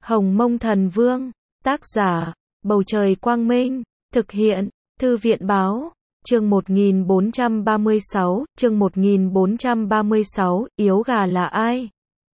Hồng Mông Thần Vương, tác giả, Bầu Trời Quang Minh, thực hiện, Thư viện Báo, chương 1436, chương 1436, yếu gà là ai?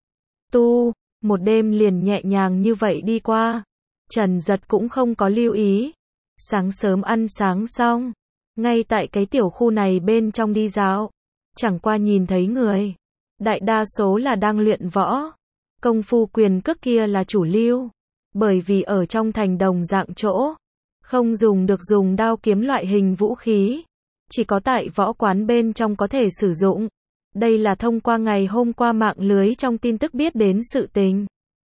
Một đêm liền nhẹ nhàng như vậy đi qua, Trần Giật cũng không có lưu ý. Sáng sớm ăn sáng xong, ngay tại cái tiểu khu này bên trong đi dạo, chẳng qua nhìn thấy người, đại đa số là đang luyện võ. Công phu quyền cước kia là chủ lưu, bởi vì ở trong thành đồng dạng chỗ, không dùng được dùng đao kiếm loại hình vũ khí, chỉ có tại võ quán bên trong có thể sử dụng. Đây là thông qua ngày hôm qua mạng lưới trong tin tức biết đến sự tình.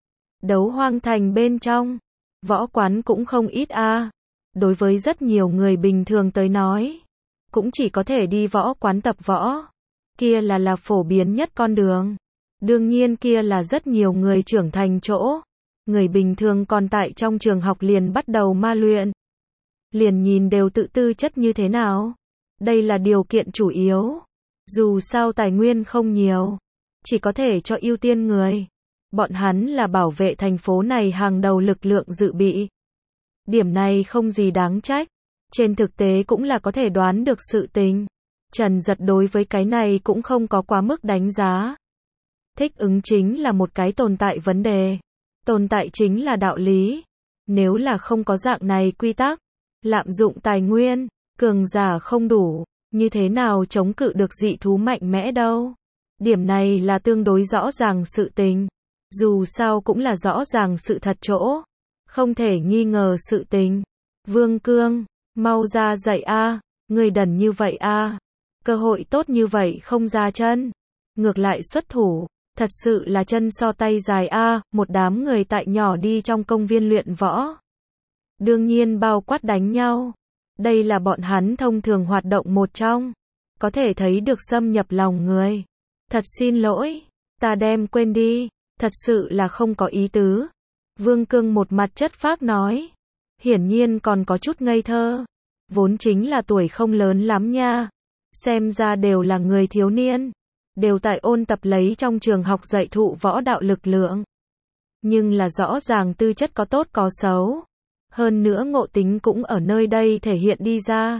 Đấu Hoang Thành bên trong, võ quán cũng không ít a. Đối với rất nhiều người bình thường tới nói, cũng chỉ có thể đi võ quán tập võ. Kia là phổ biến nhất con đường. Đương nhiên kia là rất nhiều người trưởng thành chỗ. Người bình thường còn tại trong trường học liền bắt đầu ma luyện. Liền nhìn đều tự tư chất như thế nào. Đây là điều kiện chủ yếu. Dù sao tài nguyên không nhiều, chỉ có thể cho ưu tiên người. Bọn hắn là bảo vệ thành phố này hàng đầu lực lượng dự bị. Điểm này không gì đáng trách. Trên thực tế cũng là có thể đoán được sự tình. Trần Giật đối với cái này cũng không có quá mức đánh giá. Thích ứng chính là một cái tồn tại vấn đề. Tồn tại chính là đạo lý. Nếu là không có dạng này quy tắc, lạm dụng tài nguyên, cường giả không đủ, như thế nào chống cự được dị thú mạnh mẽ đâu. Điểm này là tương đối rõ ràng sự tình. Dù sao cũng là rõ ràng sự thật chỗ. Không thể nghi ngờ sự tình. Vương Cương, mau ra dậy a, người đần như vậy a. Cơ hội tốt như vậy không ra chân, ngược lại xuất thủ, thật sự là chân so tay dài a. Một đám người tại nhỏ đi trong công viên luyện võ. Đương nhiên bao quát đánh nhau. Đây là bọn hắn thông thường hoạt động một trong. Có thể thấy được xâm nhập lòng người. Thật xin lỗi, ta đem quên đi. Thật sự là không có ý tứ. Vương Cương một mặt chất phác nói. Hiển nhiên còn có chút ngây thơ. Vốn chính là tuổi không lớn lắm nha. Xem ra đều là người thiếu niên. Đều tại ôn tập lấy trong trường học dạy thụ võ đạo lực lượng. Nhưng là rõ ràng tư chất có tốt có xấu. Hơn nữa ngộ tính cũng ở nơi đây thể hiện đi ra.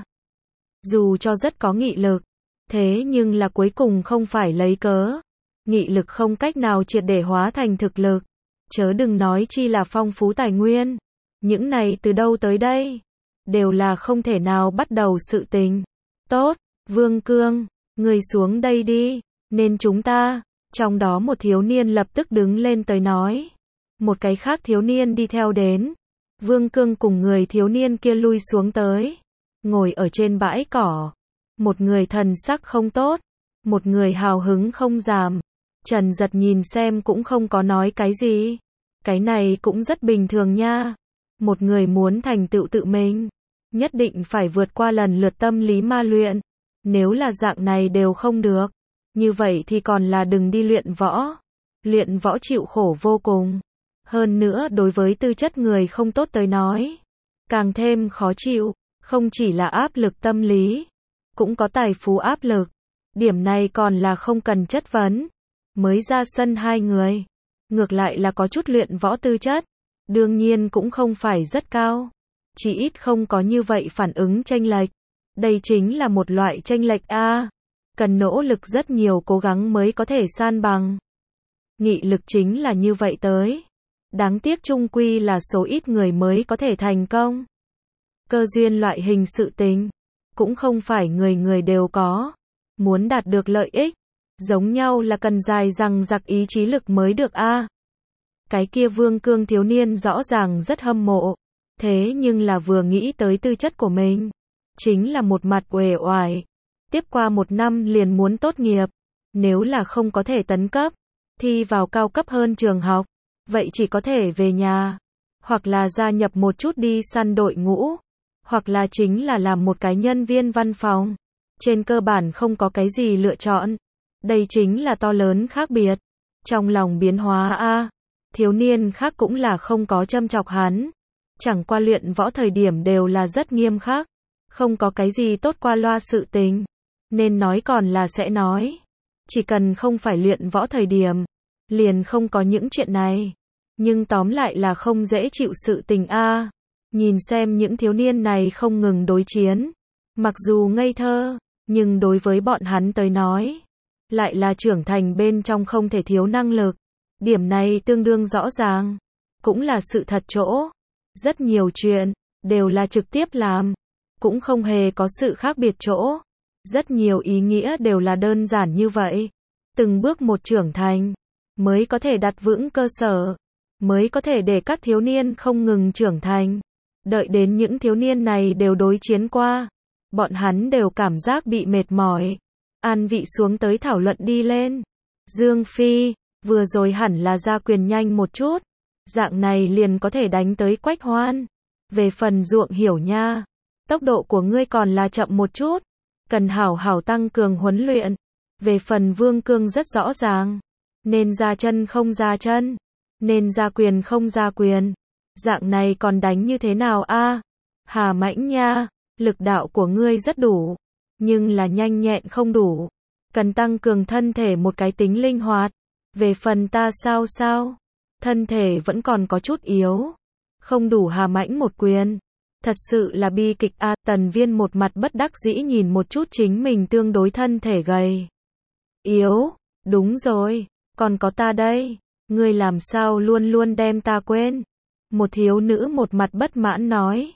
Dù cho rất có nghị lực, thế nhưng là cuối cùng không phải lấy cớ. Nghị lực không cách nào triệt để hóa thành thực lực. Chớ đừng nói chi là phong phú tài nguyên. Những này từ đâu tới đây? Đều là không thể nào bắt đầu sự tình. Tốt, Vương Cương, người xuống đây đi. Nên chúng ta, trong đó một thiếu niên lập tức đứng lên tới nói. Một cái khác thiếu niên đi theo đến. Vương Cương cùng người thiếu niên kia lui xuống tới. Ngồi ở trên bãi cỏ. Một người thần sắc không tốt. Một người hào hứng không giảm. Trần Giật nhìn xem cũng không có nói cái gì. Cái này cũng rất bình thường nha. Một người muốn thành tựu tự mình, nhất định phải vượt qua lần lượt tâm lý ma luyện. Nếu là dạng này đều không được, như vậy thì còn là đừng đi luyện võ. Luyện võ chịu khổ vô cùng. Hơn nữa đối với tư chất người không tốt tới nói, càng thêm khó chịu. Không chỉ là áp lực tâm lý, cũng có tài phú áp lực. Điểm này còn là không cần chất vấn. Mới ra sân hai người, ngược lại là có chút luyện võ tư chất. Đương nhiên cũng không phải rất cao. Chỉ ít không có như vậy phản ứng chênh lệch. Đây chính là một loại chênh lệch a. Cần nỗ lực rất nhiều cố gắng mới có thể san bằng. Nghị lực chính là như vậy tới. Đáng tiếc chung quy là số ít người mới có thể thành công. Cơ duyên loại hình sự tình, cũng không phải người người đều có. Muốn đạt được lợi ích, giống nhau là cần dài dằng dặc ý chí lực mới được a. Cái kia Vương Cương thiếu niên rõ ràng rất hâm mộ. Thế nhưng là vừa nghĩ tới tư chất của mình, chính là một mặt uể oải. Tiếp qua một năm liền muốn tốt nghiệp. Nếu là không có thể tấn cấp, thi vào cao cấp hơn trường học, vậy chỉ có thể về nhà. Hoặc là gia nhập một chút đi săn đội ngũ. Hoặc là chính là làm một cái nhân viên văn phòng. Trên cơ bản không có cái gì lựa chọn. Đây chính là to lớn khác biệt. Trong lòng biến hóa a. Thiếu niên khác cũng là không có châm chọc hắn. Chẳng qua luyện võ thời điểm đều là rất nghiêm khắc. Không có cái gì tốt qua loa sự tình. Nên nói còn là sẽ nói. Chỉ cần không phải luyện võ thời điểm, liền không có những chuyện này. Nhưng tóm lại là không dễ chịu sự tình a. Nhìn xem những thiếu niên này không ngừng đối chiến. Mặc dù ngây thơ, nhưng đối với bọn hắn tới nói, lại là trưởng thành bên trong không thể thiếu năng lực. Điểm này tương đương rõ ràng. Cũng là sự thật chỗ. Rất nhiều chuyện, đều là trực tiếp làm. Cũng không hề có sự khác biệt chỗ. Rất nhiều ý nghĩa đều là đơn giản như vậy. Từng bước một trưởng thành, mới có thể đặt vững cơ sở. Mới có thể để các thiếu niên không ngừng trưởng thành. Đợi đến những thiếu niên này đều đối chiến qua. Bọn hắn đều cảm giác bị mệt mỏi. An vị xuống tới thảo luận đi lên. Dương Phi, vừa rồi hẳn là ra quyền nhanh một chút. Dạng này liền có thể đánh tới Quách Hoan. Về phần Ruộng Hiểu nha. Tốc độ của ngươi còn là chậm một chút. Cần hảo hảo tăng cường huấn luyện. Về phần Vương Cương rất rõ ràng. Nên ra chân không ra chân. Nên ra quyền không ra quyền. Dạng này còn đánh như thế nào a? Hà Mãnh nha, lực đạo của ngươi rất đủ. Nhưng là nhanh nhẹn không đủ. Cần tăng cường thân thể một cái tính linh hoạt. Về phần ta sao? Thân thể vẫn còn có chút yếu. Không đủ Hà Mãnh một quyền. Thật sự là bi kịch a. Tần Viên một mặt bất đắc dĩ nhìn một chút chính mình tương đối thân thể gầy. Yếu, đúng rồi, còn có ta đây. Ngươi làm sao luôn luôn đem ta quên. Một thiếu nữ một mặt bất mãn nói.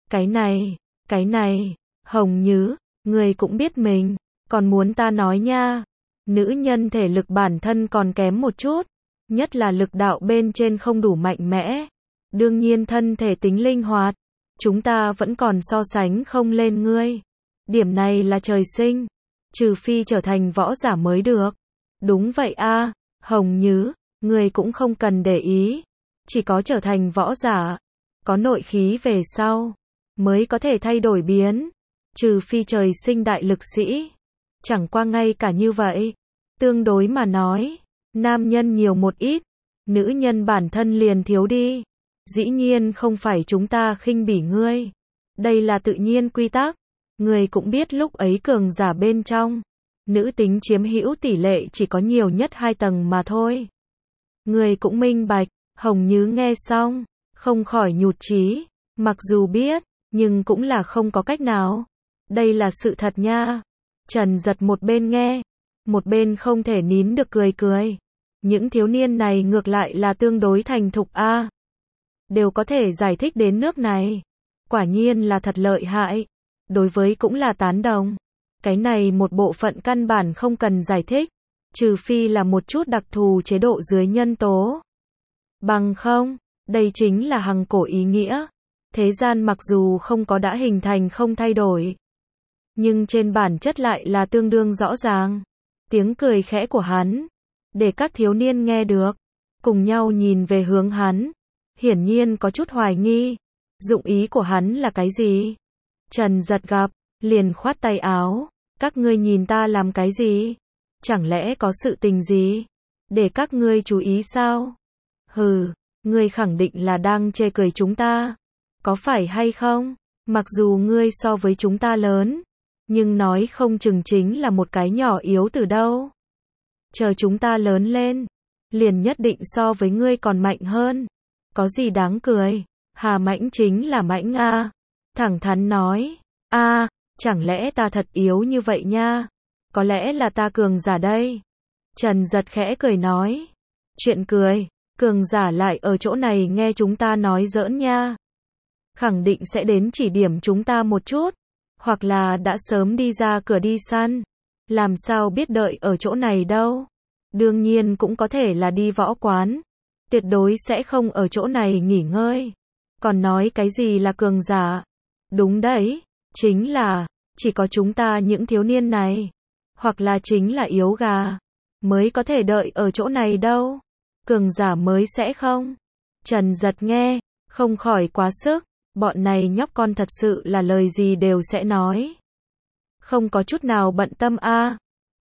Cái này, Hồng Nhứ, ngươi cũng biết mình, còn muốn ta nói nha. Nữ nhân thể lực bản thân còn kém một chút. Nhất là lực đạo bên trên không đủ mạnh mẽ. Đương nhiên thân thể tính linh hoạt. Chúng ta vẫn còn so sánh không lên ngươi. Điểm này là trời sinh. Trừ phi trở thành võ giả mới được. Đúng vậy a, Hồng Nhứ, ngươi cũng không cần để ý. Chỉ có trở thành võ giả, có nội khí về sau, mới có thể thay đổi biến. Trừ phi trời sinh đại lực sĩ. Chẳng qua ngay cả như vậy. Tương đối mà nói, nam nhân nhiều một ít, nữ nhân bản thân liền thiếu đi. Dĩ nhiên không phải chúng ta khinh bỉ ngươi. Đây là tự nhiên quy tắc. Ngươi cũng biết lúc ấy cường giả bên trong. Nữ tính chiếm hữu tỷ lệ chỉ có nhiều nhất 2 tầng mà thôi. Ngươi cũng minh bạch. Hồng Nhứ nghe xong, không khỏi nhụt chí. Mặc dù biết, nhưng cũng là không có cách nào. Đây là sự thật nha. Trần Giật một bên nghe, một bên không thể nín được cười. Những thiếu niên này ngược lại là tương đối thành thục a. Đều có thể giải thích đến nước này. Quả nhiên là thật lợi hại. Đối với cũng là tán đồng. Cái này một bộ phận căn bản không cần giải thích. Trừ phi là một chút đặc thù chế độ dưới nhân tố. Bằng không, đây chính là hằng cổ ý nghĩa. Thế gian mặc dù không có đã hình thành không thay đổi. Nhưng trên bản chất lại là tương đương rõ ràng. Tiếng cười khẽ của hắn. Để các thiếu niên nghe được. Cùng nhau nhìn về hướng hắn. Hiển nhiên có chút hoài nghi. Dụng ý của hắn là cái gì? Trần Giật gặp, liền khoát tay áo. Các ngươi nhìn ta làm cái gì? Chẳng lẽ có sự tình gì? Để các ngươi chú ý sao? Hừ, ngươi khẳng định là đang chê cười chúng ta. Có phải hay không? Mặc dù ngươi so với chúng ta lớn. Nhưng nói không chừng chính là một cái nhỏ yếu từ đâu. Chờ chúng ta lớn lên. Liền nhất định so với ngươi còn mạnh hơn. Có gì đáng cười? Hà Mãnh chính là Mãnh a. Thẳng thắn nói. A, chẳng lẽ ta thật yếu như vậy nha? Có lẽ là ta cường giả đây. Trần Giật khẽ cười nói. Chuyện cười, cường giả lại ở chỗ này nghe chúng ta nói giỡn nha. Khẳng định sẽ đến chỉ điểm chúng ta một chút. Hoặc là đã sớm đi ra cửa đi săn. Làm sao biết đợi ở chỗ này đâu. Đương nhiên cũng có thể là đi võ quán. Tuyệt đối sẽ không ở chỗ này nghỉ ngơi. Còn nói cái gì là cường giả? Đúng đấy, chính là, chỉ có chúng ta những thiếu niên này. Hoặc là chính là yếu gà. Mới có thể đợi ở chỗ này đâu. Cường giả mới sẽ không. Trần Giật nghe, không khỏi quá sức. Bọn này nhóc con thật sự là lời gì đều sẽ nói. Không có chút nào bận tâm a.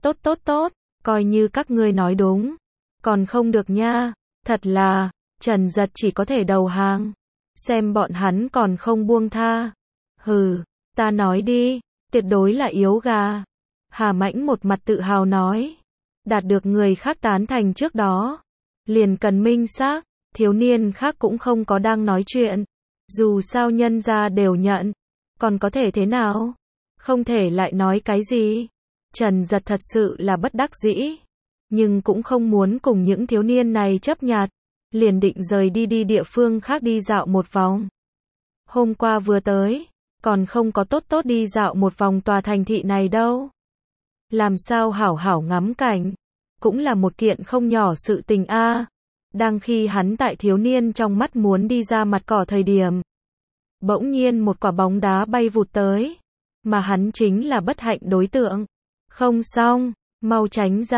Tốt, coi như các ngươi nói đúng. Còn không được nha. Thật là, Trần Giật chỉ có thể đầu hàng. Xem bọn hắn còn không buông tha. Hừ, ta nói đi, tuyệt đối là yếu gà. Hà Mãnh một mặt tự hào nói. Đạt được người khác tán thành trước đó. Liền cần minh xác, thiếu niên khác cũng không có đang nói chuyện. Dù sao nhân gia đều nhận, còn có thể thế nào? Không thể lại nói cái gì. Trần Giật thật sự là bất đắc dĩ, nhưng cũng không muốn cùng những thiếu niên này chấp nhặt, liền định rời đi địa phương khác đi dạo một vòng. Hôm qua vừa tới, còn không có tốt đi dạo một vòng tòa thành thị này đâu. Làm sao hảo hảo ngắm cảnh, cũng là một kiện không nhỏ sự tình a. Đang khi hắn tại thiếu niên trong mắt muốn đi ra mặt cỏ thời điểm, bỗng nhiên một quả bóng đá bay vụt tới, mà hắn chính là bất hạnh đối tượng. Không xong, mau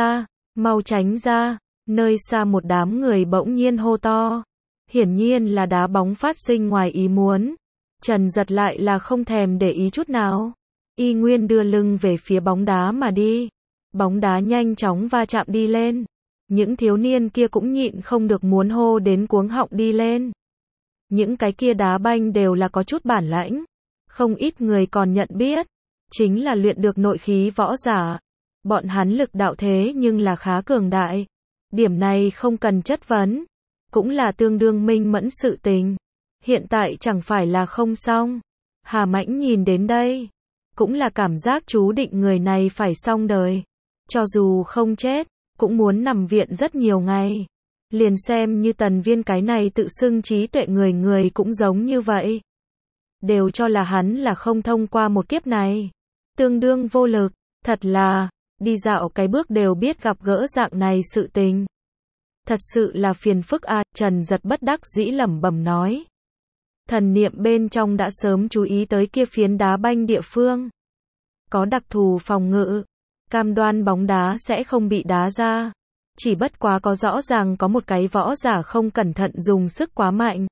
tránh ra, nơi xa một đám người bỗng nhiên hô to. Hiển nhiên là đá bóng phát sinh ngoài ý muốn. Trần Giật lại là không thèm để ý chút nào, y nguyên đưa lưng về phía bóng đá mà đi. Bóng đá nhanh chóng va chạm đi lên. Những thiếu niên kia cũng nhịn không được muốn hô đến cuống họng đi lên. Những cái kia đá banh đều là có chút bản lãnh, không ít người còn nhận biết, chính là luyện được nội khí võ giả. Bọn hắn lực đạo thế nhưng là khá cường đại. Điểm này không cần chất vấn, cũng là tương đương minh mẫn sự tình. Hiện tại chẳng phải là không xong. Hà Mãnh nhìn đến đây, cũng là cảm giác chú định người này phải xong đời. Cho dù không chết, cũng muốn nằm viện rất nhiều ngày. Liền xem như Tần Viên cái này tự xưng trí tuệ người cũng giống như vậy. Đều cho là hắn là không thông qua một kiếp này. Tương đương vô lực, thật là, đi dạo cái bước đều biết gặp gỡ dạng này sự tình. Thật sự là phiền phức a. Trần Giật bất đắc dĩ lẩm bẩm nói. Thần niệm bên trong đã sớm chú ý tới kia phiến đá banh địa phương. Có đặc thù phòng ngự, cam đoan bóng đá sẽ không bị đá ra. Chỉ bất quá có rõ ràng có một cái võ giả không cẩn thận dùng sức quá mạnh,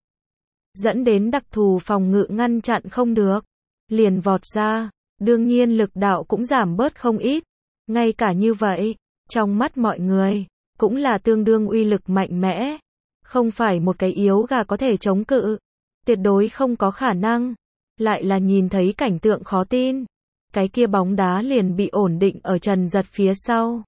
dẫn đến đặc thù phòng ngự ngăn chặn không được, liền vọt ra. Đương nhiên lực đạo cũng giảm bớt không ít. Ngay cả như vậy, trong mắt mọi người, cũng là tương đương uy lực mạnh mẽ. Không phải một cái yếu gà có thể chống cự. Tuyệt đối không có khả năng. Lại là nhìn thấy cảnh tượng khó tin. Cái kia bóng đá liền bị ổn định ở Trần Giật phía sau.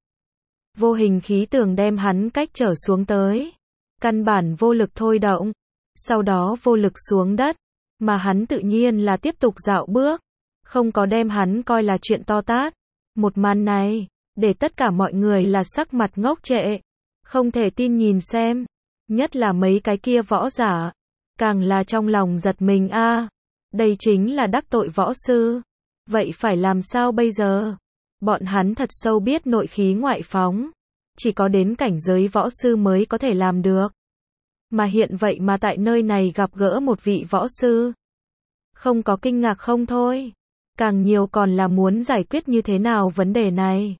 Vô hình khí tường đem hắn cách trở xuống tới. Căn bản vô lực thôi động. Sau đó vô lực xuống đất. Mà hắn tự nhiên là tiếp tục dạo bước. Không có đem hắn coi là chuyện to tát. Một màn này, để tất cả mọi người là sắc mặt ngốc trệ. Không thể tin nhìn xem. Nhất là mấy cái kia võ giả. Càng là trong lòng giật mình a. Đây chính là đắc tội võ sư. Vậy phải làm sao bây giờ? Bọn hắn thật sâu biết nội khí ngoại phóng. Chỉ có đến cảnh giới võ sư mới có thể làm được. Mà hiện vậy mà tại nơi này gặp gỡ một vị võ sư. Không có kinh ngạc không thôi. Càng nhiều còn là muốn giải quyết như thế nào vấn đề này.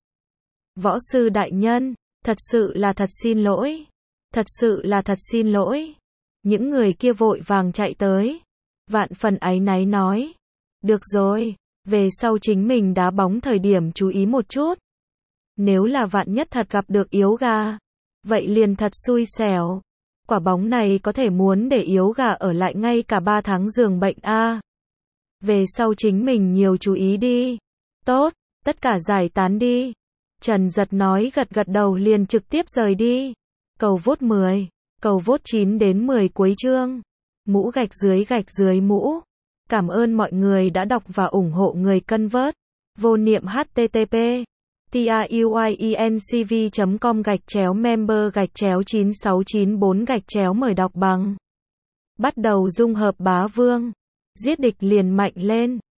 Võ sư đại nhân, thật sự là thật xin lỗi. Thật sự là thật xin lỗi. Những người kia vội vàng chạy tới. Vạn phần áy náy nói. Được rồi, về sau chính mình đá bóng thời điểm chú ý một chút. Nếu là vạn nhất thật gặp được yếu gà, vậy liền thật xui xẻo. Quả bóng này có thể muốn để yếu gà ở lại ngay cả 3 tháng giường bệnh a. Về sau chính mình nhiều chú ý đi. Tốt, tất cả giải tán đi. Trần Giật nói gật đầu liền trực tiếp rời đi. Cầu vote 10, cầu vote 9 đến 10 cuối chương. Mũ gạch dưới mũ. Cảm ơn mọi người đã đọc và ủng hộ người cân vớt. Vô niệm http truyencv.com/member/9694 mời đọc bằng. Bắt đầu dung hợp bá vương. Giết địch liền mạnh lên.